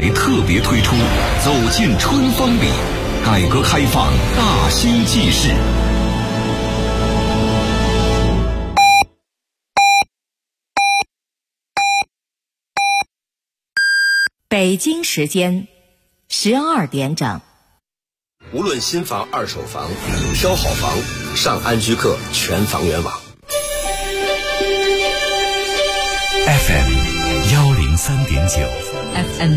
特别推出走进春风里，改革开放大兴纪事。 北京时间12点整。 无论新房、二手房，挑好房，上安居客全房源网。 FM 103.9 FM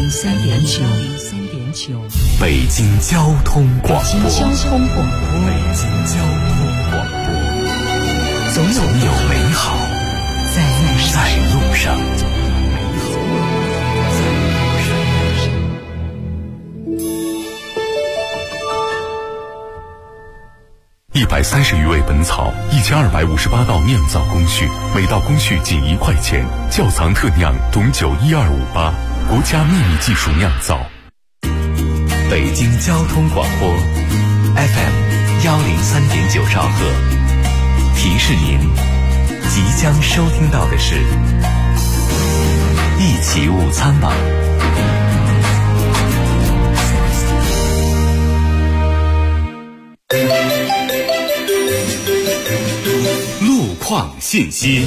103.9 北京交通广播。 北京交通广播。 北京交通广播。 总有美好在路上。130余味本草，1258道酿造工序，每道工序仅1块钱。窖藏特酿董酒12588，国家秘密技术酿造。北京交通广播 FM 103.9兆赫，提示您即将收听到的是一起午餐吧。况信息。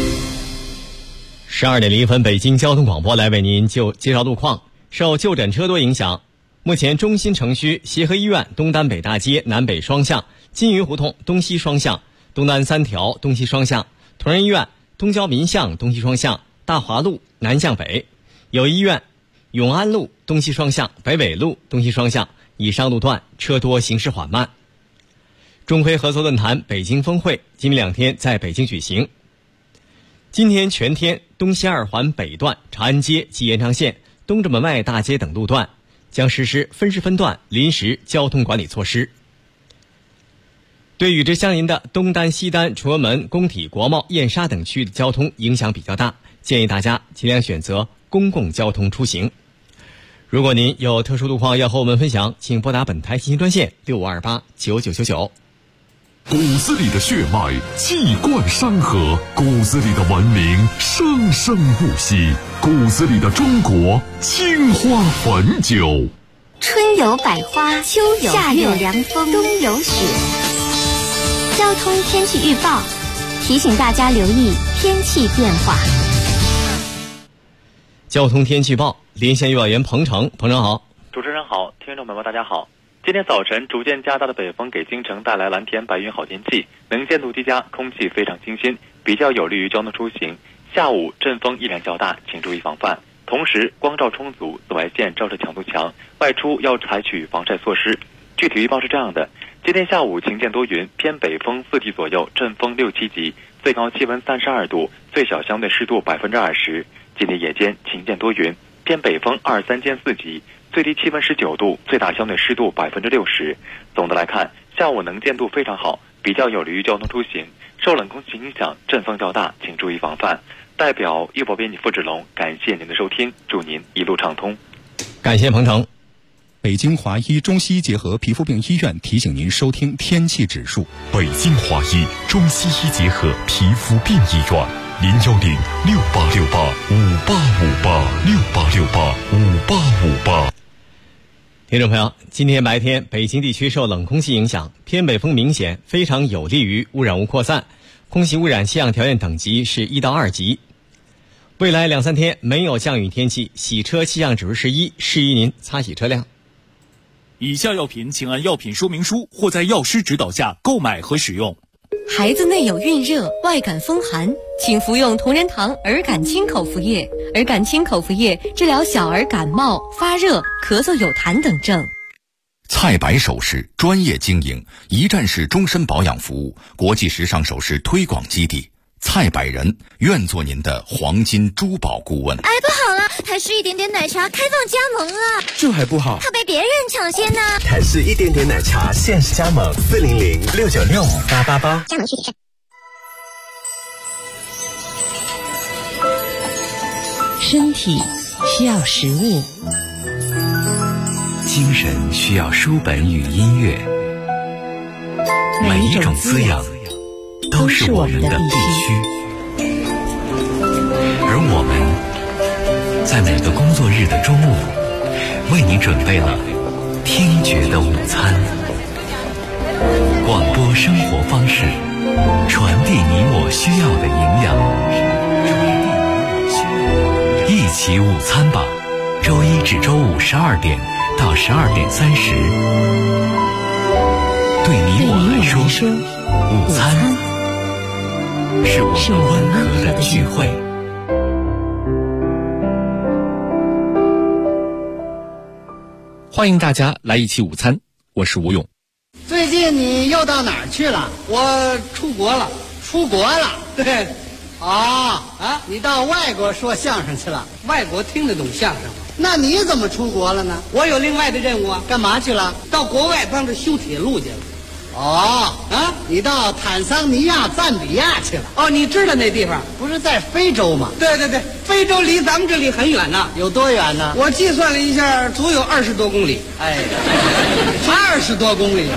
12点01分，北京交通广播来为您介绍路况。受就诊车多影响，目前中心城区协和医院东单北大街南北双向，金鱼胡同东西双向，东单3条东西双向，同仁医院东郊民巷东西双向，大华路南向北，友谊医院永安路东西双向，北纬路东西双向，以上路段车多，行驶缓慢。中非合作论坛北京峰会今明2天在北京举行。今天全天东西二环北段、长安街及延长线、东直门外大街等路段将实施分时分段临时交通管理措施。对与之相邻的东单、西单、崇文门、工体、国贸、燕莎等区域的交通影响比较大，建议大家尽量选择公共交通出行。如果您有特殊路况要和我们分享，请拨打本台信息专线65289999。 骨子里的血脉气贯山河，骨子里的文明生生不息，骨子里的中国青花汾酒。 春有百花，秋有夏有凉风，冬有雪。交通天气预报提醒大家留意天气变化。 交通天气预报，连线预报员彭程好。 主持人好，听众朋友们大家好。今天早晨逐渐加大的北风给京城带来蓝天白云好天气，能见度极佳，空气非常清新，比较有利于交通出行。下午阵风依然较大，请注意防范。同时光照充足，紫外线照射强度强，外出要采取防晒措施。具体预报是这样的：今天下午晴间多云，偏北风4级左右，阵风6、7级，最高气温32度，最小相对湿度20%。今天夜间晴间多云，偏北风2、3间4级，最低气温19度，最大相对湿度60%。总的来看，下午能见度非常好，比较有利于交通出行。受冷空气影响，阵风较大，请注意防范。代表预报编辑付志龙，感谢您的收听，祝您一路畅通。 感谢彭程。 北京华医中西医结合皮肤病医院提醒您收听天气指数。 北京华医中西医结合皮肤病医院，0106868585858，68685858。 听众朋友，今天白天北京地区受冷空气影响，偏北风明显，非常有利于污染物扩散，空气污染气象条件等级是1到2级。未来2、3天没有降雨天气，洗车气象指数是1，适宜您擦洗车辆。 以下药品请按药品说明书或在药师指导下购买和使用。 孩子内有孕热、外感风寒，请服用同仁堂儿感清口服液。儿感清口服液治疗小儿感冒、发热、咳嗽有痰等症。 蔡白首饰专业经营，一站式终身保养服务，国际时尚首饰推广基地。蔡百人愿做您的黄金珠宝顾问。 哎，不好了，台式一点点奶茶开放加盟了。 这还不好， 怕被别人抢先呢。 台式一点点奶茶限时加盟，40069658888。 加盟具体是。 身体需要食物， 精神需要书本与音乐，每一种滋养都是我们的必须，而我们在每个工作日的中午准备了听觉的午餐，广播生活方式，传递你我需要的营养。一起午餐吧，周一至周五12点到12点30。对你我来说，午餐是我们温和的聚会。 欢迎大家来一起午餐，我是吴勇。 最近你又到哪儿去了？ 我出国了。 出国了？ 对。 你到外国说相声去了？ 外国听得懂相声？ 那你怎么出国了呢？ 我有另外的任务啊。 干嘛去了？ 到国外帮着修铁路去了。 你到坦桑尼亚、赞比亚去了？ 哦，你知道那地方？ 不是在非洲吗？ 对对对，非洲离咱们这里很远呢。 有多远呢？ 我计算了一下，足有20多公里。 哎，20多公里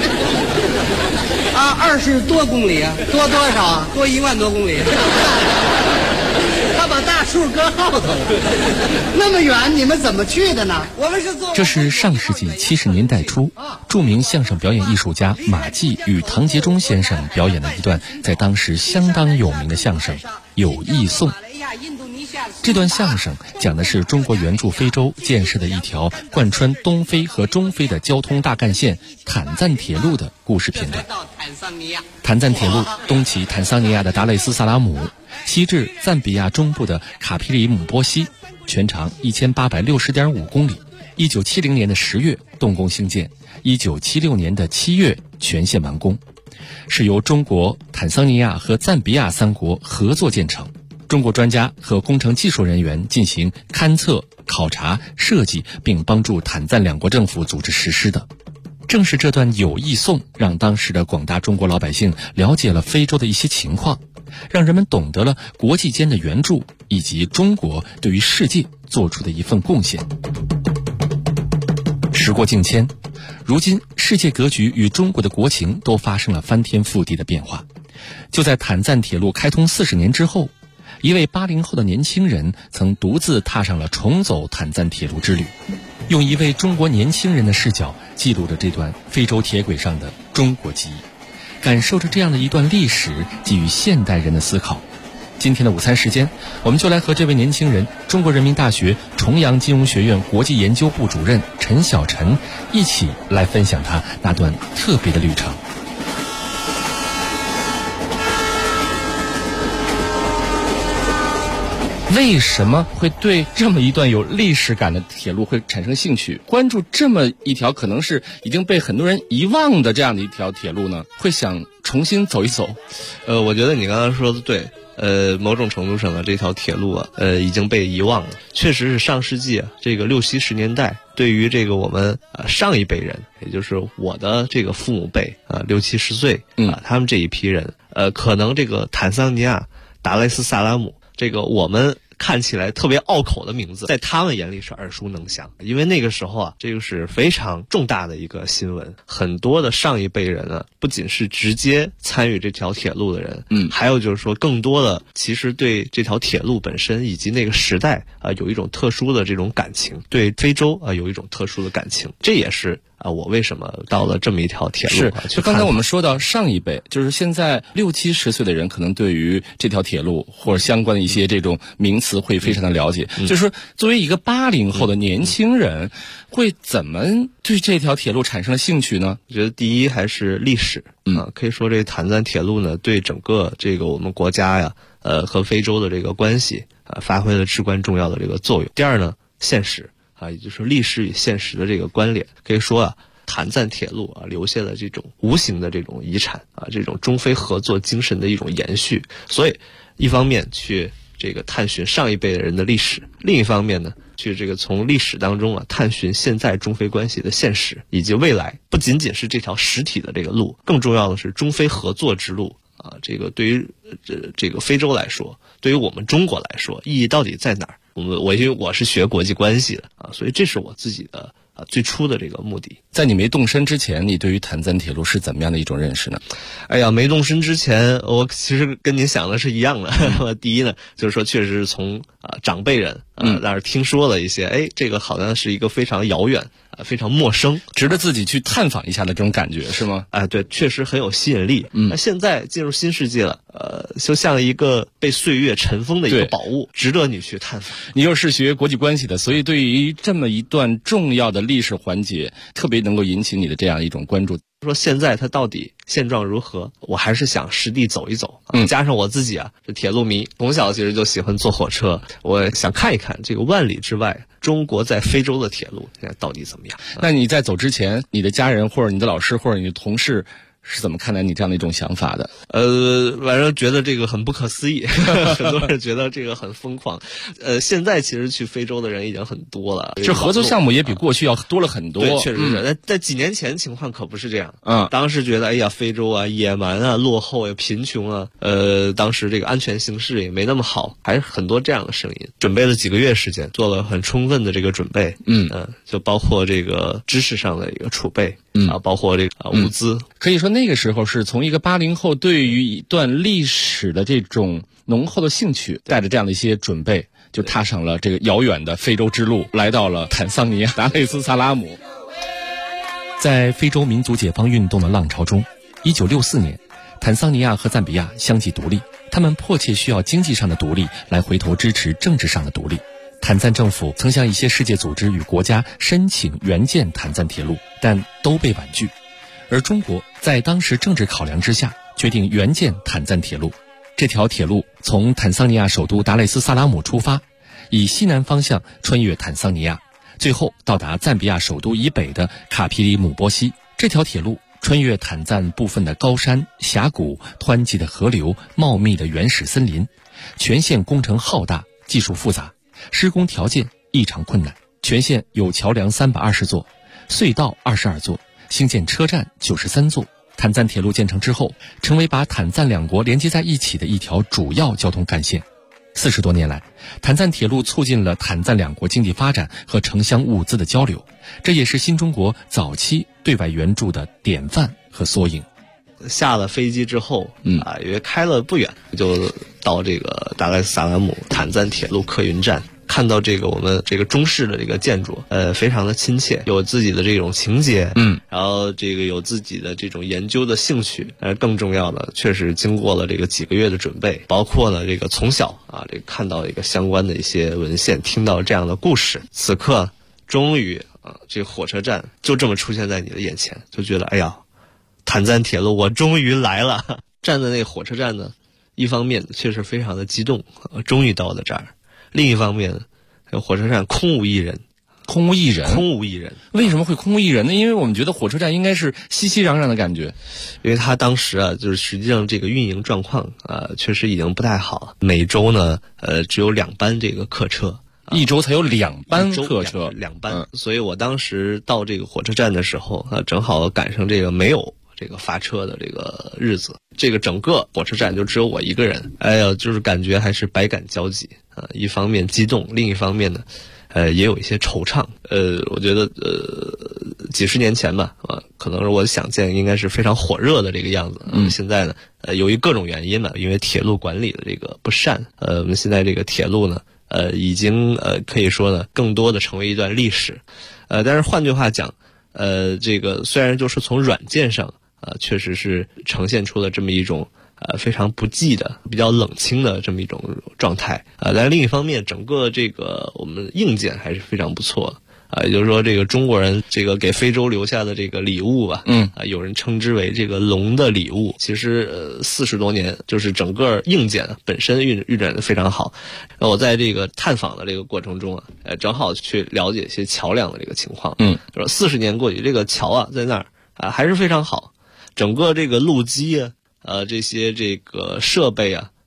20多公里啊？ 多多少啊？ 多1万多公里。 他把大数搁后头了。那么远，你们怎么去的呢？ 我们是坐。 这是上世纪70年代初，著名相声表演艺术家马季与唐杰忠先生表演的一段在当时相当有名的相声《友谊颂》。这段相声讲的是中国援助非洲建设的一条贯穿东非和中非的交通大干线坦赞铁路的故事片段。坦赞铁路东起坦桑尼亚的达累斯萨拉姆，西至赞比亚中部的卡皮里姆波西，全长1860.5公里。1970年的10月动工兴建，1976年的7月全线完工，是由中国、坦桑尼亚和赞比亚3国合作建成。中国专家和工程技术人员进行勘测、考察、设计，并帮助坦赞2国政府组织实施的。正是这段友谊颂，让当时的广大中国老百姓了解了非洲的一些情况，让人们懂得了国际间的援助以及中国对于世界做出的一份贡献。时过境迁，如今世界格局与中国的国情都发生了翻天覆地的变化。就在坦赞铁路开通40年之后，一位80后的年轻人曾独自踏上了重走坦赞铁路之旅，用一位中国年轻人的视角记录着这段非洲铁轨上的中国记忆，感受着这样的一段历史给予现代人的思考。今天的午餐时间，我们就来和这位年轻人，中国人民大学重阳金融学院国际研究部主任陈小晨一起来分享他那段特别的旅程。为什么会对这么一段有历史感的铁路会产生兴趣？关注这么一条可能是已经被很多人遗忘的这样的一条铁路呢？会想重新走一走？ 我觉得你刚刚说的对。某种程度上这条铁路已经被遗忘了。确实是上世纪这个60、70年代，对于这个我们上一辈人，也就是我的这个父母辈60、70岁他们这一批人，可能这个坦桑尼亚、达累斯萨拉姆，这个我们看起来特别拗口的名字，在他们眼里是耳熟能详，因为那个时候这个是非常重大的一个新闻。很多的上一辈人不仅是直接参与这条铁路的人，还有就是说更多的其实对这条铁路本身以及那个时代有一种特殊的这种感情，对非洲有一种特殊的感情。这也是我为什么到了这么一条铁路就刚才我们说到上一辈，就是现在60、70岁的人可能对于这条铁路或者相关的一些这种名词会非常的了解，就是说作为一个80后的年轻人，会怎么对这条铁路产生了兴趣呢？ 我觉得第一还是历史可以说这坦赞铁路呢对整个这个我们国家和非洲的这个关系发挥了至关重要的这个作用。第二呢，现实也就是历史与现实的这个关联，可以说坦赞铁路留下了这种无形的这种遗产这种中非合作精神的一种延续。所以一方面去这个探寻上一辈的人的历史，另一方面呢去这个从历史当中探寻现在中非关系的现实以及未来。不仅仅是这条实体的这个路，更重要的是中非合作之路这个对于这个非洲来说，对于我们中国来说，意义到底在哪儿？因为我是学国际关系的所以这是我自己的最初的这个目的。 在你没动身之前，你对于谭赞铁路是怎么样的一种认识呢？ 哎呀，没动身之前，我其实跟您想的是一样的。第一呢，就是说确实是从长辈人那儿听说了一些，这个好像是一个非常遥远、非常陌生， 值得自己去探访一下的这种感觉，是吗？ 对，确实很有吸引力。那现在进入新世界了，就像一个被岁月尘封的一个宝物，值得你去探访。 你又是学国际关系的，所以对于这么一段重要的历史环节，特别能够引起你的这样一种关注。 说现在它到底现状如何，我还是想实地走一走。加上我自己是铁路迷，从小其实就喜欢坐火车，我想看一看这个万里之外中国在非洲的铁路现在到底怎么样。 那你在走之前，你的家人或者你的老师或者你的同事是怎么看待你这样的一种想法的？ 反正觉得这个很不可思议，很多人觉得这个很疯狂。现在其实去非洲的人已经很多了， 这合作项目也比过去要多了很多。 对，确实是。在几年前情况可不是这样。当时觉得哎呀，非洲啊，野蛮啊，落后啊，贫穷啊，当时这个安全形势也没那么好，还是很多这样的声音。准备了几个月时间，做了很充分的这个准备。就包括这个知识上的一个储备。包括这个物资。 可以说那个时候是从一个80后对于一段历史的这种浓厚的兴趣，带着这样的一些准备，就踏上了这个遥远的非洲之路，来到了坦桑尼亚达累斯萨拉姆。 在非洲民族解放运动的浪潮中，1964年，坦桑尼亚和赞比亚相继独立，他们迫切需要经济上的独立来回头支持政治上的独立。坦赞政府曾向一些世界组织与国家申请援建坦赞铁路，但都被婉拒。而中国在当时政治考量之下，决定援建坦赞铁路。这条铁路从坦桑尼亚首都达累斯萨拉姆出发，以西南方向穿越坦桑尼亚，最后到达赞比亚首都以北的卡皮里姆波西。这条铁路穿越坦赞部分的高山、峡谷、湍急的河流、茂密的原始森林，全线工程浩大，技术复杂，施工条件异常困难。全线有桥梁320座，隧道22座，兴建车站93座。坦赞铁路建成之后，成为把坦赞两国连接在一起的一条主要交通干线。40多年来，坦赞铁路促进了坦赞两国经济发展和城乡物资的交流，这也是新中国早期对外援助的典范和缩影。 下了飞机之后，因为开了不远，就到这个达赖斯萨拉姆坦赞铁路客运站。看到这个我们这个中式的这个建筑，非常的亲切，有自己的这种情节，然后这个有自己的这种研究的兴趣，更重要的，确实经过了这个几个月的准备，包括呢这个从小这个看到一个相关的一些文献，听到这样的故事，此刻终于这个火车站就这么出现在你的眼前，就觉得哎呀，坦赞铁路我终于来了。站在那个火车站呢，一方面确实非常的激动，终于到了这儿。另一方面，火车站空无一人。 空无一人？ 空无一人。 为什么会空无一人呢？因为我们觉得火车站应该是熙熙攘攘的感觉。 因为它当时就是实际上这个运营状况确实已经不太好了。每周呢只有2班这个客车， 一周才有2班客车 ，2班。所以我当时到这个火车站的时候正好赶上这个没有这个发车的这个日子，这个整个火车站就只有我一个人。哎呀，就是感觉还是百感交集一方面激动，另一方面呢也有一些惆怅。我觉得几十年前吧可能是我想见应该是非常火热的这个样子。现在呢由于各种原因嘛，因为铁路管理的这个不善，我们现在这个铁路呢已经可以说呢更多的成为一段历史。但是换句话讲，这个虽然就是从软件上确实是呈现出了这么一种非常不济的、比较冷清的这么一种状态但是另一方面，整个这个我们硬件还是非常不错的也就是说，这个中国人这个给非洲留下的这个礼物吧，有人称之为这个龙的礼物。其实40多年，就是整个硬件本身运转的非常好。我在这个探访的这个过程中正好去了解一些桥梁的这个情况。40年过去，这个桥在那儿还是非常好。整个这个路基这些这个设备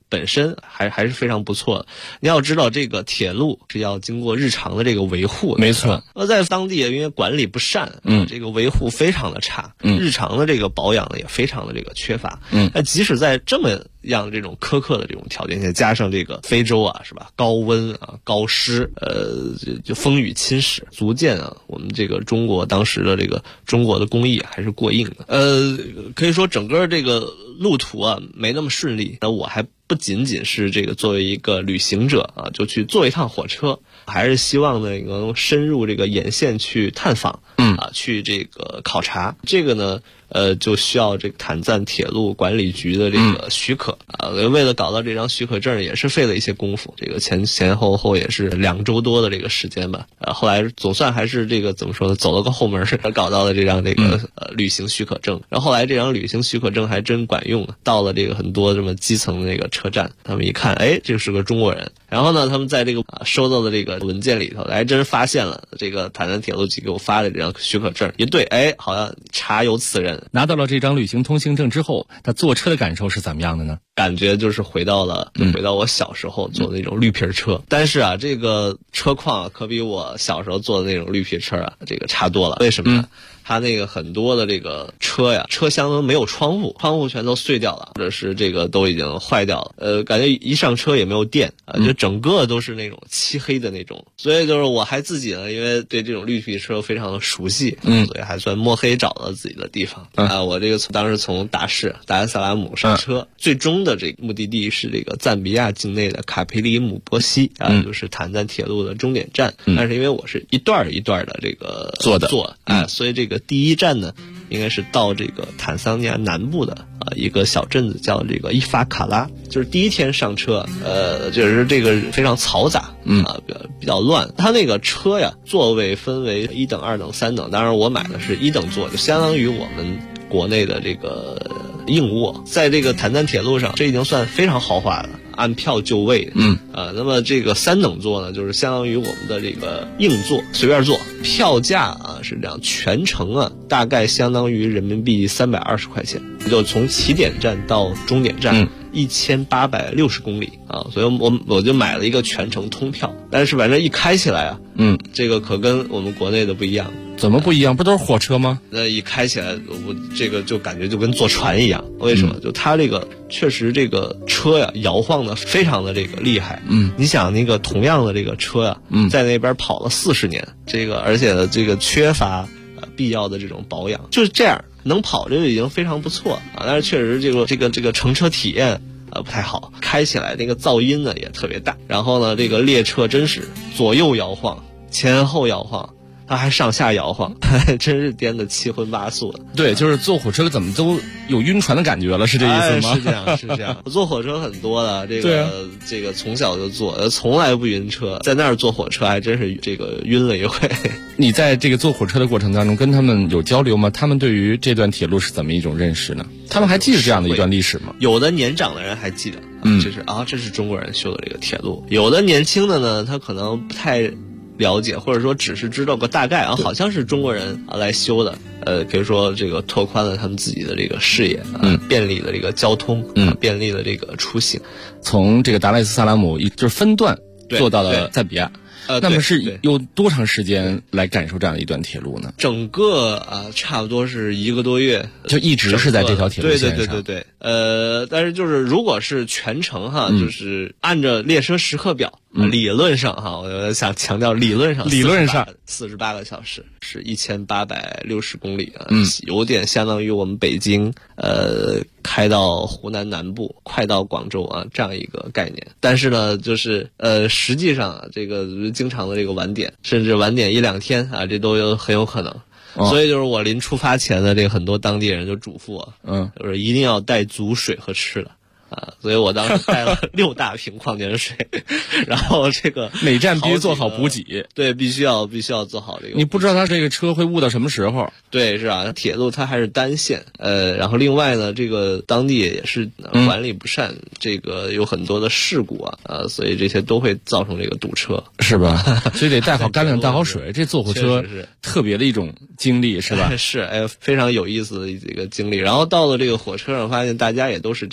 本身还是非常不错的。你要知道，这个铁路是要经过日常的这个维护的， 没错。 在当地因为管理不善，这个维护非常的差，日常的这个保养呢也非常的这个缺乏，那即使在这么样这种苛刻的这种条件下，加上这个非洲啊，是吧？高温啊，高湿，就风雨侵蚀，足见啊，我们这个中国当时的这个中国的工艺还是过硬的。可以说整个这个路途啊没那么顺利。那我还不仅仅是这个作为一个旅行者啊，就去坐一趟火车，还是希望呢能深入这个沿线去探访，去这个考察。这个呢，就需要这个坦赞铁路管理局的这个许可啊。为了搞到这张许可证，也是费了一些功夫，这个前后也是2周多的这个时间吧。后来总算还是这个怎么说呢，走了个后门，搞到了这张这个旅行许可证。然后后来这张旅行许可证还真管用了，到了这个很多这么基层的那个车站，他们一看，哎，这是个中国人。然后呢，他们在这个收到的这个文件里头，还真发现了这个坦赞铁路局给我发的这张许可证，一对，哎，好像查有此人。 拿到了这张旅行通行证之后，他坐车的感受是怎么样的呢？ 感觉就是回到我小时候坐的那种绿皮车，但是啊，这个车况可比我小时候坐的那种绿皮车啊，这个差多了。为什么呢？它那个很多的这个车呀，车厢都没有窗户，窗户全都碎掉了，或者是这个都已经坏掉了。感觉一上车也没有电啊，就整个都是那种漆黑的那种。所以就是我还自己呢，因为对这种绿皮车非常的熟悉，所以还算摸黑找到自己的地方啊。我这个当时从达尔萨拉姆上车，最终的这个目的地是这个赞比亚境内的卡皮里姆波西啊，就是坦赞铁路的终点站。但是因为我是一段一段的这个坐所以这个第一站呢，应该是到这个坦桑尼亚南部的一个小镇子叫这个伊法卡拉。就是第一天上车，就是这个非常嘈杂，比较乱。它那个车呀，座位分为1等、2等、3等，当然我买的是1等座，就相当于我们国内的这个硬卧。在这个坦赞铁路上，这已经算非常豪华了，按票就位。那么这个3等座呢，就是相当于我们的这个硬座，随便坐。票价啊是这样，全程啊大概相当于人民币320块钱，就从起点站到终点站。1860公里啊，所以我就买了一个全程通票。但是反正一开起来啊，这个可跟我们国内的不一样。 怎么不一样？不都是火车吗？ 那一开起来，我这个就感觉就跟坐船一样。为什么？就它这个确实这个车呀，摇晃的非常的这个厉害。你想那个同样的这个车呀，在那边跑了40年，这个而且这个缺乏必要的这种保养，就是这样。能跑这个已经非常不错啊，但是确实这个乘车体验不太好，开起来那个噪音呢也特别大，然后呢这个列车真是左右摇晃，前后摇晃，它还上下摇晃，真是颠得七荤八素的。 对，就是坐火车怎么都有晕船的感觉了，是这意思吗？ 是这样。我坐火车很多的，这个从小就坐，从来不晕车，在那儿坐火车还真是这个晕了一回。 你在这个坐火车的过程当中跟他们有交流吗？他们对于这段铁路是怎么一种认识呢？他们还记得这样的一段历史吗？ 有的年长的人还记得，这是中国人修的这个铁路。有的年轻的呢，他可能不太了解，或者说只是知道个大概啊，好像是中国人来修的。可以说这个拓宽了他们自己的这个视野，便利了这个交通，便利了这个出行。 从这个达赖斯萨拉姆就是分段坐到了赞比亚。那么是有多长时间来感受这样的一段铁路呢？ 整个差不多是1个多月， 就一直是在这条铁路线上。 对。但是就是如果是全程哈，就是按照列车时刻表，理论上哈，我想强调理论上48个小时是1860公里啊，有点相当于我们北京开到湖南南部，快到广州啊这样一个概念。但是呢，就是实际上这个经常的这个晚点，甚至晚点1、2天啊，这都很有可能。所以就是我临出发前的这个很多当地人就嘱咐我，就是一定要带足水和吃的。所以我当时带了6大瓶矿泉水，然后这个每站必须做好补给， 对，必须要做好这个。 你不知道他这个车会误到什么时候？ 对，是啊，铁路它还是单线，然后另外呢，这个当地也是管理不善，这个有很多的事故啊，所以这些都会造成这个堵车， 是吧？所以得带好干粮，带好水，这坐火车是特别的一种经历，是吧？ 是，非常有意思的一个经历。然后到了这个火车上，发现大家也都是这样。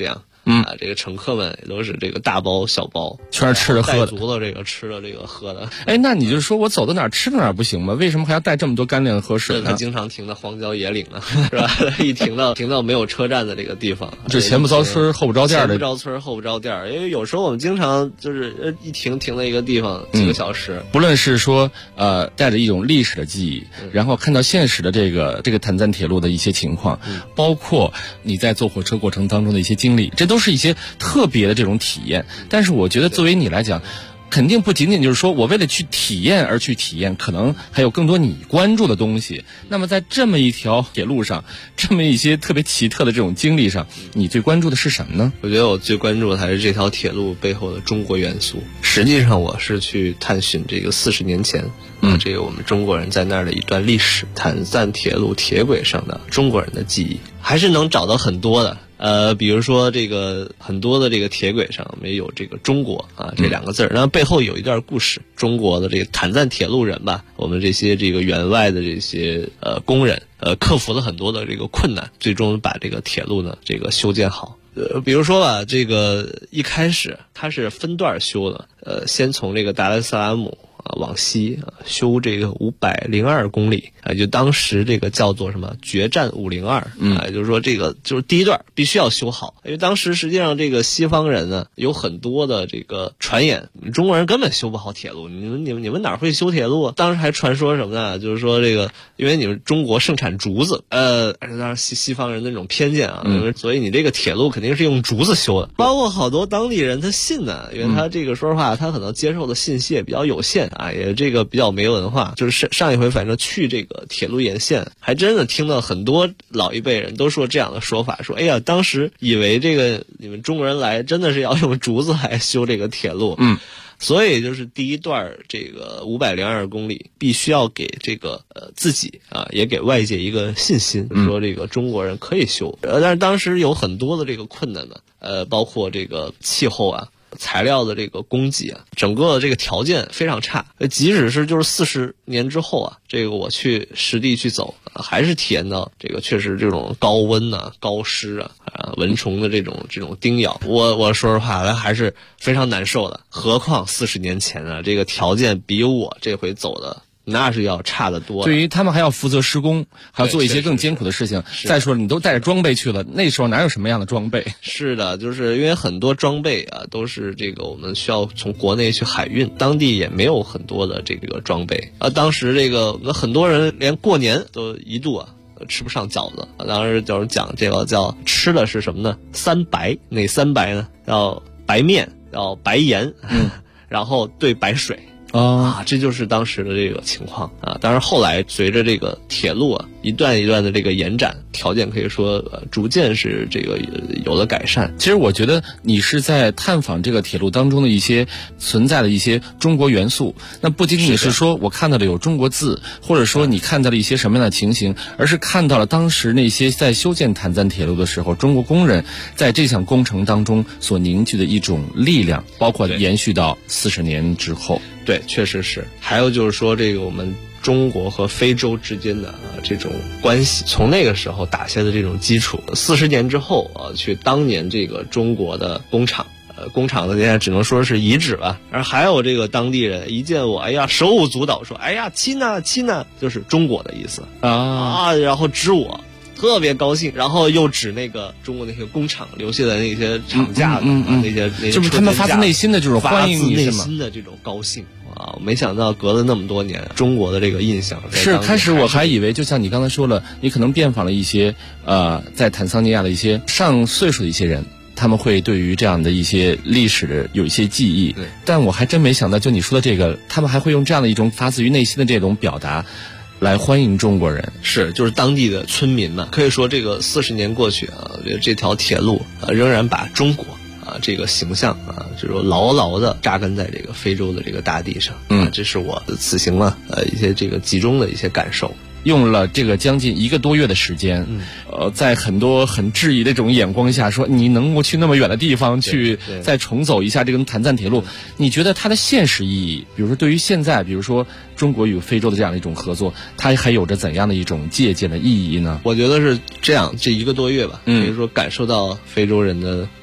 这个乘客们也都是这个大包小包， 全是吃的喝的， 带足了这个吃的这个喝的。 那你就说我走到哪儿吃到哪儿不行吗？为什么还要带这么多干粮和水呢？ 他经常停到荒郊野岭啊，是吧？一停到没有车站的这个地方， 就前不着村后不着店的， 前不着村后不着店。因为有时候我们经常就是一停在一个地方几个小时。 不论是说带着一种历史的记忆，然后看到现实的这个坦赞铁路的一些情况，包括你在坐火车过程当中的一些经历，这都是一些特别的这种体验。但是我觉得作为你来讲，肯定不仅仅就是说我为了去体验而去体验，可能还有更多你关注的东西。那么在这么一条铁路上，这么一些特别奇特的这种经历上，你最关注的是什么呢？ 我觉得我最关注的还是这条铁路背后的中国元素。实际上我是去探寻这个40年前这个我们中国人在那儿的一段历史，坦赞铁路铁轨上的中国人的记忆，还是能找到很多的。比如说这个很多的这个铁轨上没有这个中国这两个字儿，然后背后有一段故事。中国的这个坦赞铁路人吧，我们这些这个员外的这些工人克服了很多的这个困难，最终把这个铁路呢这个修建好。比如说吧，这个一开始它是分段修的，先从这个达莱斯萨拉姆往西修这个502公里就当时这个叫做什么决战502也就是说这个就是第一段必须要修好。因为当时实际上这个西方人呢有很多的这个传言，中国人根本修不好铁路，你们哪会修铁路啊？当时还传说什么呢？就是说这个因为你们中国盛产竹子，当然西方人的那种偏见所以你这个铁路肯定是用竹子修的。包括好多当地人他信呢，因为他这个说实话他可能接受的信息也比较有限也这个比较没文化。就是上一回反正去这个铁路沿线，还真的听到很多老一辈人都说这样的说法，说哎呀，当时以为这个你们中国人来真的是要用竹子来修这个铁路。所以就是第一段这个502公里必须要给这个自己也给外界一个信心，说这个中国人可以修。但是当时有很多的这个困难呢，包括这个气候材料的这个供给整个这个条件非常差。即使是就是40年之后这个我去实地去走，还是体验到这个确实这种高温高湿蚊虫的这种叮咬。我说实话还是非常难受的。何况40年前这个条件比我这回走的那是要差得多。 对于他们还要负责施工，还要做一些更艰苦的事情。再说你都带着装备去了，那时候哪有什么样的装备？ 是的，就是因为很多装备都是这个我们需要从国内去海运，当地也没有很多的这个装备。当时这个很多人连过年都一度吃不上饺子。当时就是讲这个叫吃的是什么呢？3白。哪3白呢？要白面，要白盐，然后兑白水。这就是当时的这个情况当然后来随着这个铁路一段一段的这个延展，条件可以说逐渐是这个有了改善。 其实我觉得你是在探访这个铁路当中的一些存在的一些中国元素，那不仅仅是说我看到了有中国字，或者说你看到了一些什么样的情形，而是看到了当时那些在修建坦赞铁路的时候，中国工人在这项工程当中所凝聚的一种力量，包括延续到40年之后。 对，确实是。还有就是说这个我们中国和非洲之间的这种关系，从那个时候打下的这种基础，40年之后去当年这个中国的工厂的现在只能说是遗址吧。而还有这个当地人一见我，哎呀手舞足蹈，说哎呀亲呐，就是中国的意思然后指我。特别高兴，然后又指那个中国那些工厂留下的那些厂架那些就是他们发自内心的这种欢迎你， 发自内心的这种高兴没想到隔了那么多年，中国的这个印象是开始我还以为就像你刚才说了，你可能遍访了一些在坦桑尼亚的一些上岁数的一些人，他们会对于这样的一些历史的有一些记忆，但我还真没想到，就你说的这个，他们还会用这样的一种发自于内心的这种表达来欢迎中国人。 就是当地的村民嘛。可以说这个40年过去这条铁路仍然把中国这个形象就是牢牢的扎根在这个非洲的这个大地上。这是我此行一些这个集中的一些感受。 用了这个将近1个多月的时间，在很多很质疑的这种眼光下，说你能够去那么远的地方去再重走一下这个坦赞铁路，你觉得它的现实意义，比如说对于现在，比如说中国与非洲的这样的一种合作，它还有着怎样的一种借鉴的意义呢？ 我觉得是这样，这1个多月吧，比如说感受到非洲人的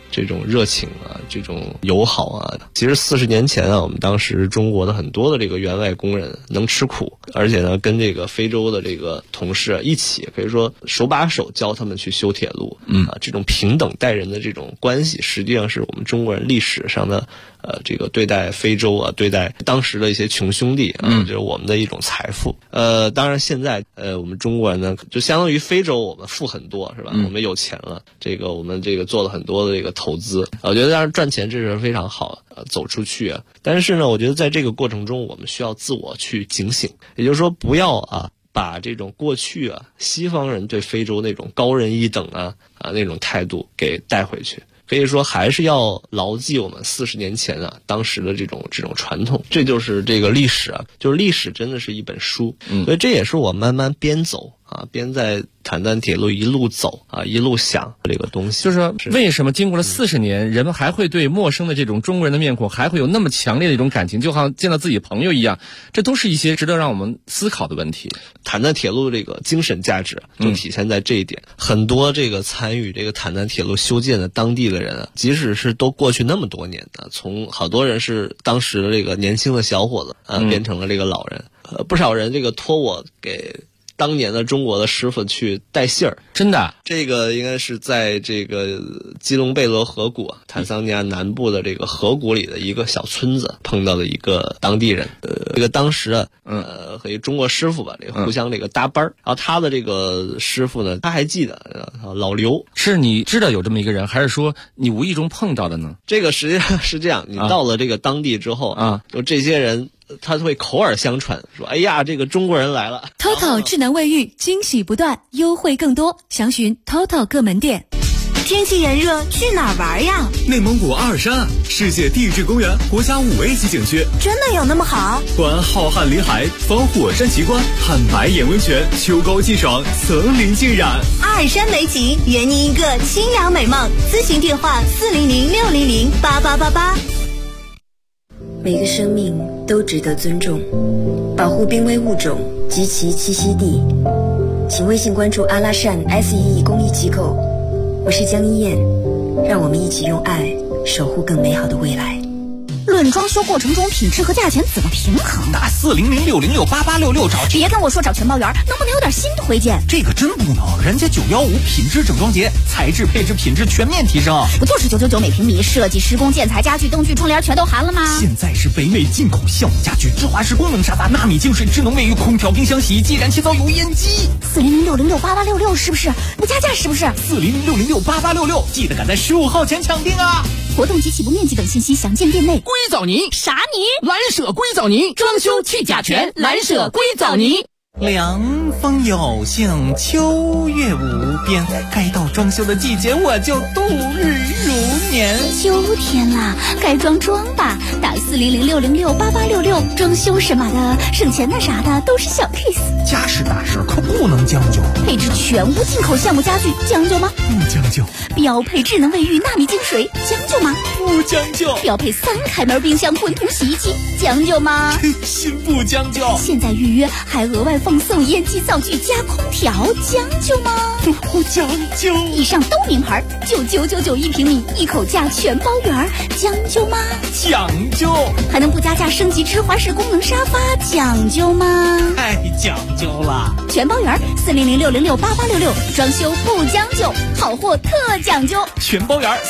这种热情啊，这种友好啊。其实40年前啊，我们当时中国的很多的这个员外工人能吃苦，而且呢跟这个非洲的这个同事啊一起，可以说手把手教他们去修铁路，这种平等待人的这种关系，实际上是我们中国人历史上的这个对待非洲啊，对待当时的一些穷兄弟啊，就是我们的一种财富。当然现在我们中国人呢，就相当于非洲我们富很多，是吧？我们有钱了，这个我们这个做了很多的这个投资，我觉得当然赚钱这是非常好，走出去啊。但是呢，我觉得在这个过程中，我们需要自我去警醒，也就是说，不要把这种过去西方人对非洲那种高人一等那种态度给带回去。可以说还是要牢记我们40年前当时的这种传统，这就是这个历史就是历史真的是一本书，所以这也是我慢慢边走边在邯郸铁路一路走一路想这个东西。 就是说为什么经过了40年，人们还会对陌生的这种中国人的面孔还会有那么强烈的一种感情，就好像见到自己朋友一样，这都是一些值得让我们思考的问题。 邯郸铁路这个精神价值就体现在这一点。很多这个参与这个邯郸铁路修建的当地的人即使是都过去那么多年从好多人是当时的这个年轻的小伙子变成了这个老人，不少人这个托我给当年的中国的师傅去带信儿。 真的？这个应该是在这个基隆贝罗河谷坦桑尼亚南部的这个河谷里的一个小村子碰到的一个当地人，这个当时和一中国师傅吧，这个互相这个搭班，然后他的这个师傅呢，他还记得老刘。 是你知道有这么一个人，还是说你无意中碰到的呢？ 这个实际上是这样，你到了这个当地之后就这些人他会口耳相传说，哎呀，这个中国人来了。 TOTO 智能卫浴惊喜不断，优惠更多，详询 TOTO 各门店。 天气炎热，去哪儿玩呀？ 内蒙古阿尔山，世界地质公园国家5A级景区。 真的有那么好？ 观浩瀚林海，访火山奇观，看白眼温泉，秋高气爽，层林尽染。 阿尔山美景，圆你一个清凉美梦。咨询电话400-600-8888。 每个生命都值得尊重，保护濒危物种及其栖息地。请微信关注阿拉善 SEE 公益机构，我是江一燕，让我们一起用爱守护更美好的未来。 论装修过程中品质和价钱怎么平衡？ 打400-606-8866找。 别跟我说找全包圆，能不能有点新推荐？ 这个真不能，人家915品质整装节，材质配置品质全面提升。 不就是999每平米，设计施工建材家具灯具窗帘全都含了吗？ 现在是北美进口酵母家具，芝华士功能沙发，纳米净水智能卫浴，空调冰箱洗衣机，燃气灶油烟机。 400-606-8866是不是？不加价是不是 ？400-606-8866，记得赶在15号前抢定啊！ 活动及起步面积等信息详见店内。 硅藻泥啥泥？ 蓝舍硅藻泥，装修去甲醛，蓝舍硅藻泥。凉风有幸，秋月无边，该到装修的季节，我就度日如年。 秋天啦，该装吧，打400-606-8866，装修什么的，省钱的啥的都是小 case。 家事大事可不能将就， 配置全屋进口项目家具，将就吗？ 不将就。 标配智能卫浴纳米净水，将就吗？ 不将就。 标配3开门冰箱滚筒洗衣机，将就吗？ 心不将就。 现在预约还额外放送烟机灶具加空调，将就吗？ 不将就。 以上都名牌，9999一平米，一口价全包圆，将就吗？ 讲究。 还能不加价升级芝华士功能沙发，讲究吗？ 太讲究了。 全包圆400-606-8866，装修不将就，好货特讲究。 全包圆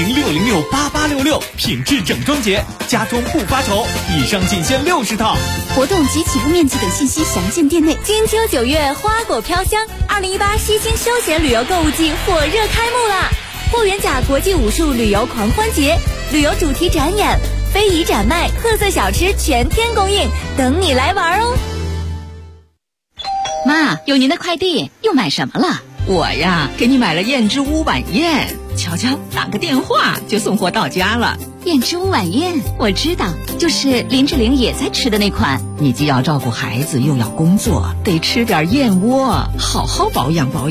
400-606-8866，品质整装节，家装不发愁。以上仅限60套。 活动及起步面积等信息详见店内。 金秋9月，花果飘香，2018西京休闲旅游购物季火热开幕啦！霍元甲国际武术旅游狂欢节，旅游主题展演、非遗展卖、特色小吃全天供应，等你来玩哦！ 妈，有您的快递，又买什么了？ 我呀，给你买了燕之屋晚宴，瞧瞧，打个电话就送货到家了。 燕之屋晚宴，我知道，就是林志玲也在吃的那款。 你既要照顾孩子，又要工作，得吃点燕窝，好好保养保养。